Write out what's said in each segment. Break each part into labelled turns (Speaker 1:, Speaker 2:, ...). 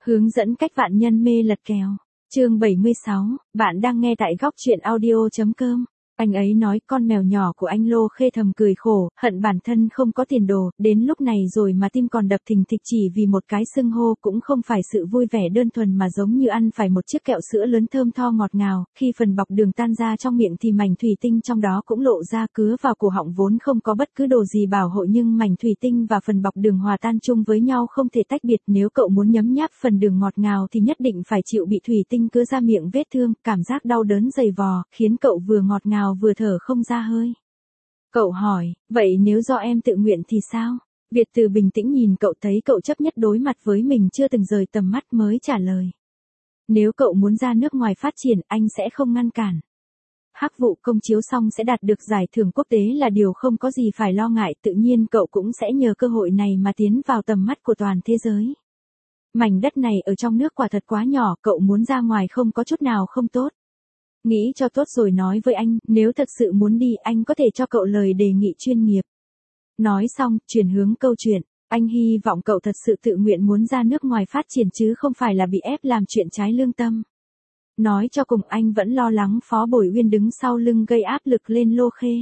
Speaker 1: Hướng dẫn cách vạn nhân mê lật kèo. Chương 76, bạn đang nghe tại góc truyện audio.com. Anh ấy nói con mèo nhỏ của anh Lô Khê thầm cười khổ, hận bản thân không có tiền đồ, đến lúc này rồi mà tim còn đập thình thịch chỉ vì một cái xưng hô, cũng không phải sự vui vẻ đơn thuần mà giống như ăn phải một chiếc kẹo sữa lớn thơm tho ngọt ngào, khi phần bọc đường tan ra trong miệng thì mảnh thủy tinh trong đó cũng lộ ra, cứa vào cổ họng vốn không có bất cứ đồ gì bảo hộ nhưng mảnh thủy tinh và phần bọc đường hòa tan chung với nhau không thể tách biệt, nếu cậu muốn nhấm nháp phần đường ngọt ngào thì nhất định phải chịu bị thủy tinh cứa ra miệng vết thương, cảm giác đau đớn dày vò, khiến cậu vừa ngọt ngào vừa thở không ra hơi. Cậu hỏi, vậy nếu do em tự nguyện thì sao? Việt Từ bình tĩnh nhìn cậu, thấy cậu chấp nhất đối mặt với mình chưa từng rời tầm mắt mới trả lời. Nếu cậu muốn ra nước ngoài phát triển, anh sẽ không ngăn cản. Hắc vụ công chiếu xong sẽ đạt được giải thưởng quốc tế là điều không có gì phải lo ngại, tự nhiên cậu cũng sẽ nhờ cơ hội này mà tiến vào tầm mắt của toàn thế giới. Mảnh đất này ở trong nước quả thật quá nhỏ, cậu muốn ra ngoài không có chút nào không tốt. Nghĩ cho tốt rồi nói với anh, nếu thật sự muốn đi anh có thể cho cậu lời đề nghị chuyên nghiệp. Nói xong, chuyển hướng câu chuyện, anh hy vọng cậu thật sự tự nguyện muốn ra nước ngoài phát triển chứ không phải là bị ép làm chuyện trái lương tâm. Nói cho cùng anh vẫn lo lắng Phó Bồi Uyên đứng sau lưng gây áp lực lên Lô Khê.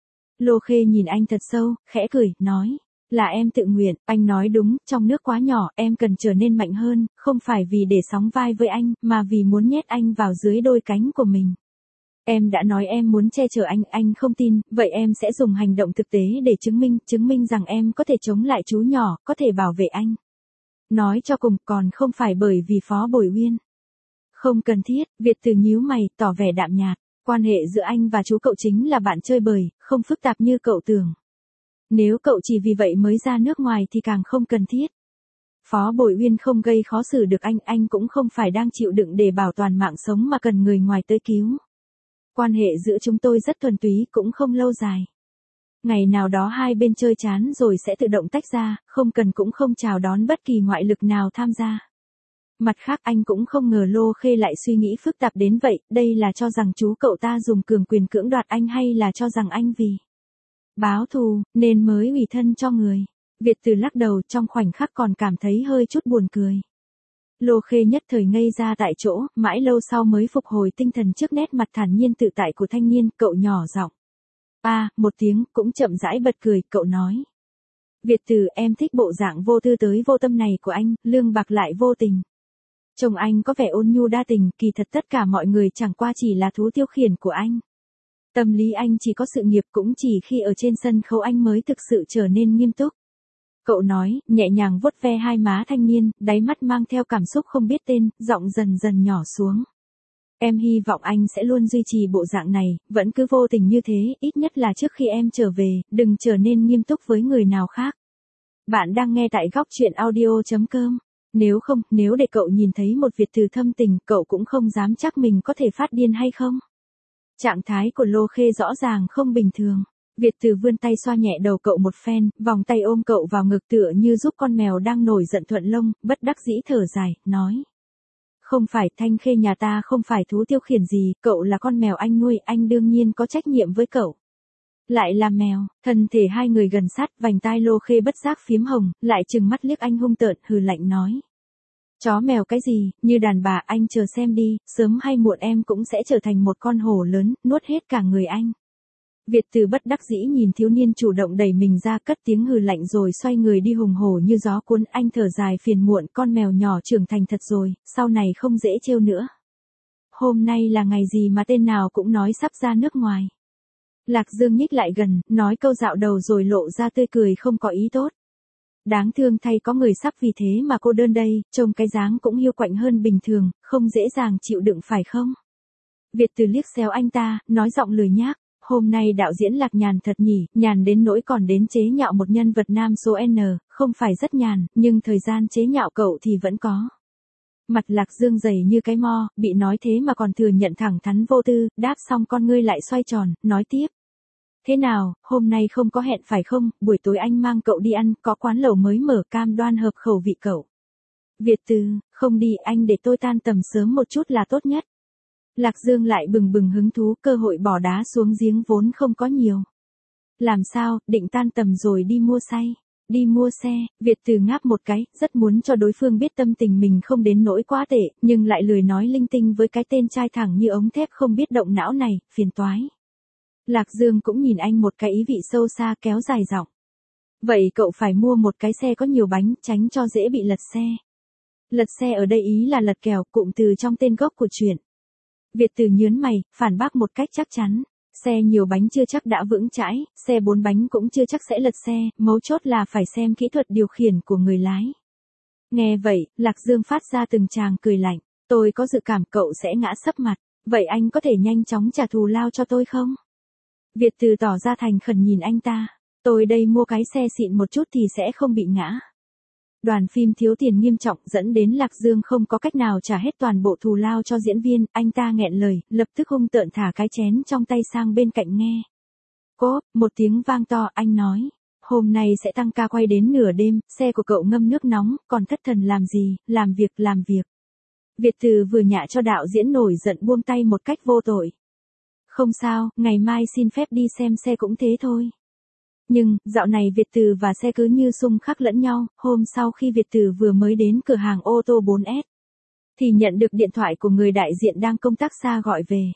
Speaker 1: Lô Khê nhìn anh thật sâu, khẽ cười, nói. Là em tự nguyện, anh nói đúng, trong nước quá nhỏ, em cần trở nên mạnh hơn, không phải vì để sóng vai với anh, mà vì muốn nhét anh vào dưới đôi cánh của mình. Em đã nói em muốn che chở anh không tin, vậy em sẽ dùng hành động thực tế để chứng minh rằng em có thể chống lại chú nhỏ, có thể bảo vệ anh. Nói cho cùng, còn không phải bởi vì Phó Bồi Uyên. Không cần thiết, Việt Từ nhíu mày, tỏ vẻ đạm nhạt, quan hệ giữa anh và chú cậu chính là bạn chơi bời, không phức tạp như cậu tưởng. Nếu cậu chỉ vì vậy mới ra nước ngoài thì càng không cần thiết. Phó Bồi Uyên không gây khó xử được anh cũng không phải đang chịu đựng để bảo toàn mạng sống mà cần người ngoài tới cứu. Quan hệ giữa chúng tôi rất thuần túy, cũng không lâu dài. Ngày nào đó hai bên chơi chán rồi sẽ tự động tách ra, không cần cũng không chào đón bất kỳ ngoại lực nào tham gia. Mặt khác anh cũng không ngờ Lô Khê lại suy nghĩ phức tạp đến vậy, đây là cho rằng chú cậu ta dùng cường quyền cưỡng đoạt anh hay là cho rằng anh vì báo thù, nên mới ủy thân cho người. Việt Từ lắc đầu, trong khoảnh khắc còn cảm thấy hơi chút buồn cười. Lô Khê nhất thời ngây ra tại chỗ, mãi lâu sau mới phục hồi tinh thần trước nét mặt thản nhiên tự tại của thanh niên, cậu nhỏ giọng. Một tiếng, cũng chậm rãi bật cười, cậu nói. Việt Từ, em thích bộ dạng vô tư tới vô tâm này của anh, lương bạc lại vô tình. Chồng anh có vẻ ôn nhu đa tình, kỳ thật tất cả mọi người chẳng qua chỉ là thú tiêu khiển của anh. Tâm lý anh chỉ có sự nghiệp, cũng chỉ khi ở trên sân khấu anh mới thực sự trở nên nghiêm túc. Cậu nói, nhẹ nhàng vuốt ve hai má thanh niên, đáy mắt mang theo cảm xúc không biết tên, giọng dần dần nhỏ xuống. Em hy vọng anh sẽ luôn duy trì bộ dạng này, vẫn cứ vô tình như thế, ít nhất là trước khi em trở về, đừng trở nên nghiêm túc với người nào khác. Bạn đang nghe tại góc truyện audio.com. Nếu để cậu nhìn thấy một Việt Từ thâm tình, cậu cũng không dám chắc mình có thể phát điên hay không. Trạng thái của Lô Khê rõ ràng không bình thường. Việt Từ vươn tay xoa nhẹ đầu cậu một phen, vòng tay ôm cậu vào ngực tựa như giúp con mèo đang nổi giận thuận lông, bất đắc dĩ thở dài, nói. Không phải, Thanh Khê nhà ta không phải thú tiêu khiển gì, cậu là con mèo anh nuôi, anh đương nhiên có trách nhiệm với cậu. Lại là mèo, thân thể hai người gần sát, vành tai Lô Khê bất giác phím hồng, lại trừng mắt liếc anh hung tợn, hừ lạnh nói. Chó mèo cái gì, như đàn bà, anh chờ xem đi, sớm hay muộn em cũng sẽ trở thành một con hổ lớn, nuốt hết cả người anh. Việt Từ bất đắc dĩ nhìn thiếu niên chủ động đẩy mình ra, cất tiếng hừ lạnh rồi xoay người đi hùng hổ như gió cuốn, anh thở dài phiền muộn, con mèo nhỏ trưởng thành thật rồi, sau này không dễ trêu nữa. Hôm nay là ngày gì mà tên nào cũng nói sắp ra nước ngoài. Lạc Dương nhích lại gần, nói câu dạo đầu rồi lộ ra tươi cười không có ý tốt. Đáng thương thay, có người sắp vì thế mà cô đơn đây, trông cái dáng cũng hiu quạnh hơn bình thường, không dễ dàng chịu đựng phải không? Việt Từ liếc xéo anh ta, nói giọng lười nhác. Hôm nay đạo diễn Lạc nhàn thật nhỉ, nhàn đến nỗi còn đến chế nhạo một nhân vật nam số N, không phải rất nhàn, nhưng thời gian chế nhạo cậu thì vẫn có. Mặt Lạc Dương dày như cái mo, bị nói thế mà còn thừa nhận thẳng thắn vô tư, đáp xong con ngươi lại xoay tròn, nói tiếp. Thế nào, hôm nay không có hẹn phải không, buổi tối anh mang cậu đi ăn, có quán lẩu mới mở cam đoan hợp khẩu vị cậu. Việt Từ, không đi, anh để tôi tan tầm sớm một chút là tốt nhất. Lạc Dương lại bừng bừng hứng thú, cơ hội bỏ đá xuống giếng vốn không có nhiều. Làm sao, định tan tầm rồi đi mua say. Đi mua xe, Việt Từ ngáp một cái, rất muốn cho đối phương biết tâm tình mình không đến nỗi quá tệ, nhưng lại lười nói linh tinh với cái tên trai thẳng như ống thép không biết động não này, phiền toái. Lạc Dương cũng nhìn anh một cái ý vị sâu xa kéo dài giọng. Vậy cậu phải mua một cái xe có nhiều bánh, tránh cho dễ bị lật xe. Lật xe ở đây ý là lật kèo, cụm từ trong tên gốc của chuyện. Việt Từ nhớn mày, phản bác một cách chắc chắn. Xe nhiều bánh chưa chắc đã vững chãi, xe 4 bánh cũng chưa chắc sẽ lật xe, mấu chốt là phải xem kỹ thuật điều khiển của người lái. Nghe vậy, Lạc Dương phát ra từng tràng cười lạnh. Tôi có dự cảm cậu sẽ ngã sấp mặt. Vậy anh có thể nhanh chóng trả thù lao cho tôi không? Việt Từ tỏ ra thành khẩn nhìn anh ta. Tôi đây mua cái xe xịn một chút thì sẽ không bị ngã. Đoàn phim thiếu tiền nghiêm trọng dẫn đến Lạc Dương không có cách nào trả hết toàn bộ thù lao cho diễn viên, anh ta nghẹn lời, lập tức hung tợn thả cái chén trong tay sang bên cạnh nghe. Cốp, một tiếng vang to, anh nói. Hôm nay sẽ tăng ca quay đến nửa đêm, xe của cậu ngâm nước nóng, còn thất thần làm gì, làm việc. Việt Từ vừa nhả cho đạo diễn nổi giận buông tay một cách vô tội. Không sao, ngày mai xin phép đi xem xe cũng thế thôi. Nhưng, dạo này Việt Từ và xe cứ như xung khắc lẫn nhau, hôm sau khi Việt Từ vừa mới đến cửa hàng ô tô 4S, thì nhận được điện thoại của người đại diện đang công tác xa gọi về.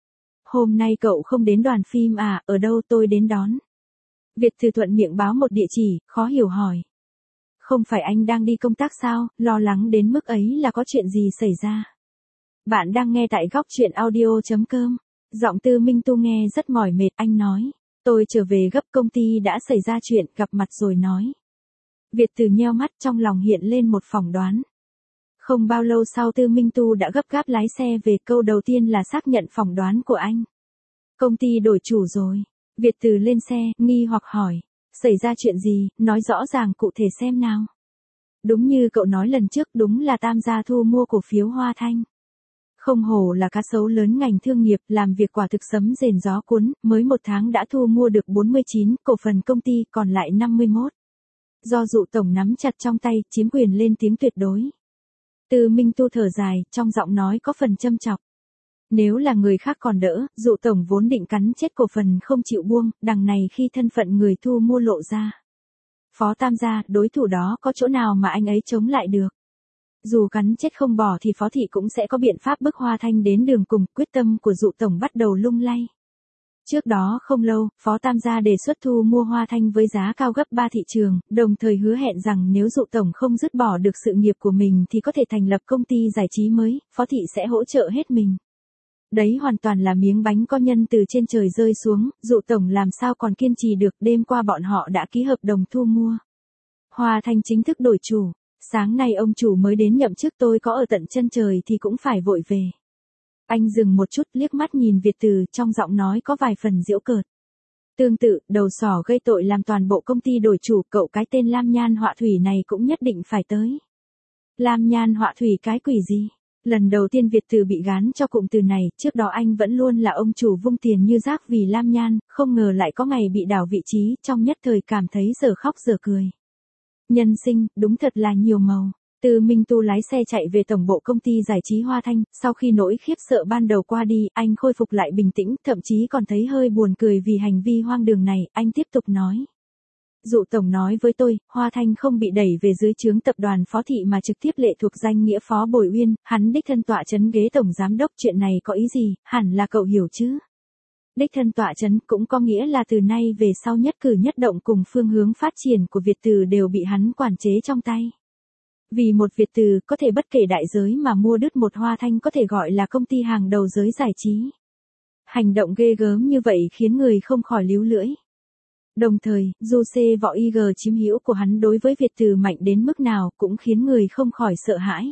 Speaker 1: Hôm nay cậu không đến đoàn phim à, ở đâu tôi đến đón. Việt Từ thuận miệng báo một địa chỉ, khó hiểu hỏi. Không phải anh đang đi công tác sao, lo lắng đến mức ấy là có chuyện gì xảy ra. Bạn đang nghe tại góc truyện audio.com. Giọng Tư Minh Tu nghe rất mỏi mệt, anh nói. Tôi trở về gấp, công ty đã xảy ra chuyện, gặp mặt rồi nói. Việt Từ nheo mắt, trong lòng hiện lên một phỏng đoán. Không bao lâu sau Tư Minh Tu đã gấp gáp lái xe về, câu đầu tiên là xác nhận phỏng đoán của anh. Công ty đổi chủ rồi. Việt Từ lên xe, nghi hoặc hỏi. Xảy ra chuyện gì, nói rõ ràng cụ thể xem nào. Đúng như cậu nói lần trước, đúng là Tam gia thu mua cổ phiếu Hoa Thanh. Không hổ là cá sấu lớn ngành thương nghiệp, làm việc quả thực sấm rền gió cuốn, mới 1 tháng đã thu mua được 49 cổ phần công ty, còn lại 51. Do Dụ tổng nắm chặt trong tay, chiếm quyền lên tiếng tuyệt đối. Tư Minh Tu thở dài, trong giọng nói có phần châm chọc. Nếu là người khác còn đỡ, Dụ tổng vốn định cắn chết cổ phần không chịu buông, đằng này khi thân phận người thu mua lộ ra. Phó Tam gia, đối thủ đó có chỗ nào mà anh ấy chống lại được. Dù cắn chết không bỏ thì Phó Thị cũng sẽ có biện pháp bức Hoa Thanh đến đường cùng, quyết tâm của Dụ tổng bắt đầu lung lay. Trước đó không lâu, Phó Tam gia đề xuất thu mua Hoa Thanh với giá cao gấp 3 thị trường, đồng thời hứa hẹn rằng nếu Dụ tổng không dứt bỏ được sự nghiệp của mình thì có thể thành lập công ty giải trí mới, Phó Thị sẽ hỗ trợ hết mình. Đấy hoàn toàn là miếng bánh có nhân từ trên trời rơi xuống, Dụ tổng làm sao còn kiên trì được, đêm qua bọn họ đã ký hợp đồng thu mua. Hoa Thanh chính thức đổi chủ. Sáng nay ông chủ mới đến nhậm chức, tôi có ở tận chân trời thì cũng phải vội về. Anh dừng một chút, liếc mắt nhìn Việt Từ, trong giọng nói có vài phần giễu cợt. Tương tự, đầu sỏ gây tội làm toàn bộ công ty đổi chủ, cậu cái tên Lam Nhan Họa Thủy này cũng nhất định phải tới. Lam Nhan Họa Thủy cái quỷ gì? Lần đầu tiên Việt Từ bị gán cho cụm từ này, trước đó anh vẫn luôn là ông chủ vung tiền như rác vì Lam Nhan, không ngờ lại có ngày bị đảo vị trí, trong nhất thời cảm thấy dở khóc dở cười. Nhân sinh, đúng thật là nhiều màu. Tư Minh Tu lái xe chạy về tổng bộ công ty giải trí Hoa Thanh, sau khi nỗi khiếp sợ ban đầu qua đi, anh khôi phục lại bình tĩnh, thậm chí còn thấy hơi buồn cười vì hành vi hoang đường này, anh tiếp tục nói. Dụ tổng nói với tôi, Hoa Thanh không bị đẩy về dưới trướng tập đoàn Phó Thị mà trực tiếp lệ thuộc danh nghĩa Phó Bồi Uyên, hắn đích thân tọa chấn ghế tổng giám đốc, chuyện này có ý gì, hẳn là cậu hiểu chứ. Đích thân tọa chấn cũng có nghĩa là từ nay về sau nhất cử nhất động cùng phương hướng phát triển của Việt Từ đều bị hắn quản chế trong tay. Vì một Việt Từ có thể bất kể đại giới mà mua đứt một Hoa Thanh có thể gọi là công ty hàng đầu giới giải trí. Hành động ghê gớm như vậy khiến người không khỏi líu lưỡi. Đồng thời, dù C võ IG chiếm hữu của hắn đối với Việt Từ mạnh đến mức nào cũng khiến người không khỏi sợ hãi.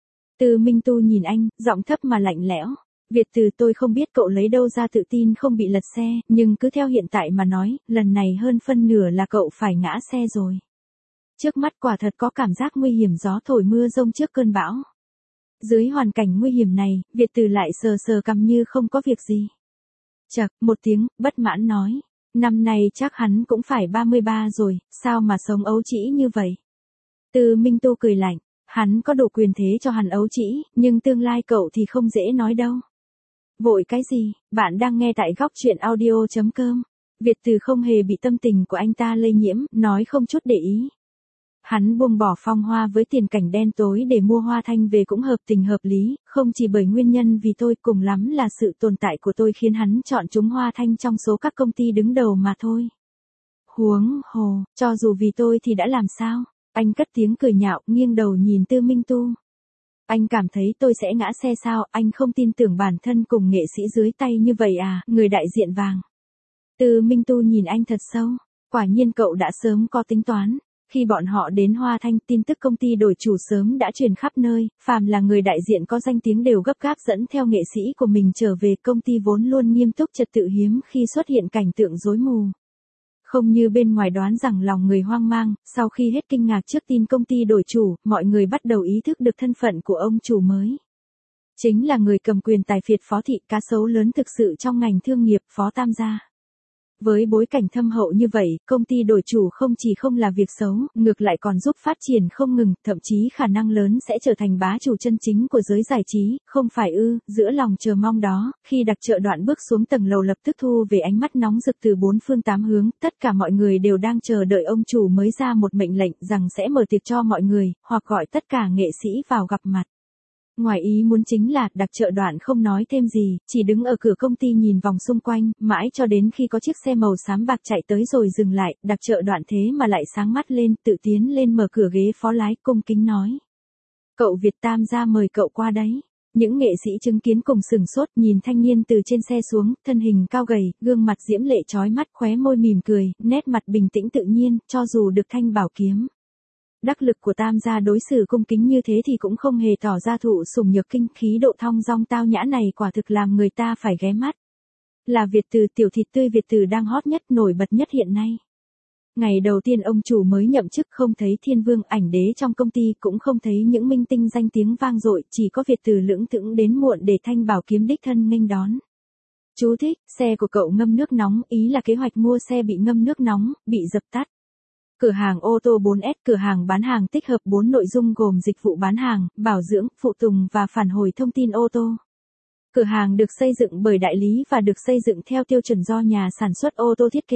Speaker 1: Tư Minh Tu nhìn anh, giọng thấp mà lạnh lẽo. Việt Từ, tôi không biết cậu lấy đâu ra tự tin không bị lật xe, nhưng cứ theo hiện tại mà nói, lần này hơn phân nửa là cậu phải ngã xe rồi. Trước mắt quả thật có cảm giác nguy hiểm, gió thổi mưa rông trước cơn bão. Dưới hoàn cảnh nguy hiểm này, Việt Từ lại sờ sờ cằm như không có việc gì. Chậc, một tiếng, bất mãn nói. Năm nay chắc hắn cũng phải 33 rồi, sao mà sống ấu trĩ như vậy? Tư Minh Tu cười lạnh, hắn có đủ quyền thế cho hắn ấu trĩ, nhưng tương lai cậu thì không dễ nói đâu. Vội cái gì, bạn đang nghe tại góc truyện audio.com. Việt Từ không hề bị tâm tình của anh ta lây nhiễm, nói không chút để ý. Hắn buông bỏ Phong Hoa với tiền cảnh đen tối để mua Hoa Thanh về cũng hợp tình hợp lý, không chỉ bởi nguyên nhân vì tôi, cùng lắm là sự tồn tại của tôi khiến hắn chọn chúng Hoa Thanh trong số các công ty đứng đầu mà thôi. Huống hồ, cho dù vì tôi thì đã làm sao? Anh cất tiếng cười nhạo, nghiêng đầu nhìn Tư Minh Tu. Anh cảm thấy tôi sẽ ngã xe sao, anh không tin tưởng bản thân cùng nghệ sĩ dưới tay như vậy à, người đại diện vàng. Tư Minh Tu nhìn anh thật sâu, quả nhiên cậu đã sớm có tính toán. Khi bọn họ đến Hoa Thanh, tin tức công ty đổi chủ sớm đã truyền khắp nơi, phàm là người đại diện có danh tiếng đều gấp gáp dẫn theo nghệ sĩ của mình trở về. Công ty vốn luôn nghiêm túc trật tự, hiếm khi xuất hiện cảnh tượng rối mù. Không như bên ngoài đoán rằng lòng người hoang mang, sau khi hết kinh ngạc trước tin công ty đổi chủ, mọi người bắt đầu ý thức được thân phận của ông chủ mới. Chính là người cầm quyền tài phiệt Phó Thị, cá sấu lớn thực sự trong ngành thương nghiệp, Phó Tam gia. Với bối cảnh thâm hậu như vậy, công ty đổi chủ không chỉ không là việc xấu, ngược lại còn giúp phát triển không ngừng, thậm chí khả năng lớn sẽ trở thành bá chủ chân chính của giới giải trí, không phải ư? Giữa lòng chờ mong đó, khi Đặc Chợ Đoạn bước xuống tầng lầu lập tức thu về ánh mắt nóng rực từ bốn phương tám hướng, tất cả mọi người đều đang chờ đợi ông chủ mới ra một mệnh lệnh rằng sẽ mở tiệc cho mọi người, hoặc gọi tất cả nghệ sĩ vào gặp mặt. Ngoài ý muốn chính là, Đặc Chợ Đoạn không nói thêm gì, chỉ đứng ở cửa công ty nhìn vòng xung quanh, mãi cho đến khi có chiếc xe màu xám bạc chạy tới rồi dừng lại, Đặc Chợ Đoạn thế mà lại sáng mắt lên, tự tiến lên mở cửa ghế phó lái, cung kính nói. Cậu Việt Tam gia mời cậu qua đấy. Những nghệ sĩ chứng kiến cùng sừng sốt nhìn thanh niên từ trên xe xuống, thân hình cao gầy, gương mặt diễm lệ chói mắt, khóe môi mỉm cười, nét mặt bình tĩnh tự nhiên, cho dù được thanh bảo kiếm. Đắc lực của Tam gia đối xử cung kính như thế thì cũng không hề tỏ ra thụ sủng nhược kinh, khí độ thong dong tao nhã này quả thực làm người ta phải ghé mắt. Là Việt Từ, tiểu thịt tươi Việt Từ đang hot nhất, nổi bật nhất hiện nay. Ngày đầu tiên ông chủ mới nhậm chức không thấy Thiên Vương Ảnh Đế trong công ty, cũng không thấy những minh tinh danh tiếng vang dội, chỉ có Việt Từ lững thững đến muộn để thanh bảo kiếm đích thân nghênh đón. Chú thích, xe của cậu ngâm nước nóng, ý là kế hoạch mua xe bị ngâm nước nóng, bị dập tắt. Cửa hàng ô tô 4S, cửa hàng bán hàng tích hợp 4 nội dung gồm dịch vụ bán hàng, bảo dưỡng, phụ tùng và phản hồi thông tin ô tô. Cửa hàng được xây dựng bởi đại lý và được xây dựng theo tiêu chuẩn do nhà sản xuất ô tô thiết kế.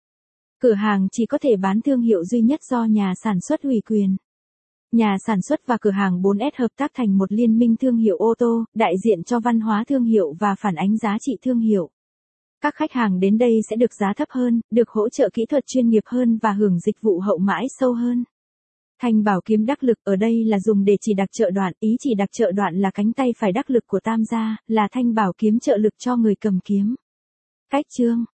Speaker 1: Cửa hàng chỉ có thể bán thương hiệu duy nhất do nhà sản xuất ủy quyền. Nhà sản xuất và cửa hàng 4S hợp tác thành một liên minh thương hiệu ô tô, đại diện cho văn hóa thương hiệu và phản ánh giá trị thương hiệu. Các khách hàng đến đây sẽ được giá thấp hơn, được hỗ trợ kỹ thuật chuyên nghiệp hơn và hưởng dịch vụ hậu mãi sâu hơn. Thanh bảo kiếm đắc lực ở đây là dùng để chỉ Đặc Chợ Đoạn, ý chỉ Đặc Chợ Đoạn là cánh tay phải đắc lực của Tam gia, là thanh bảo kiếm trợ lực cho người cầm kiếm. Cách chương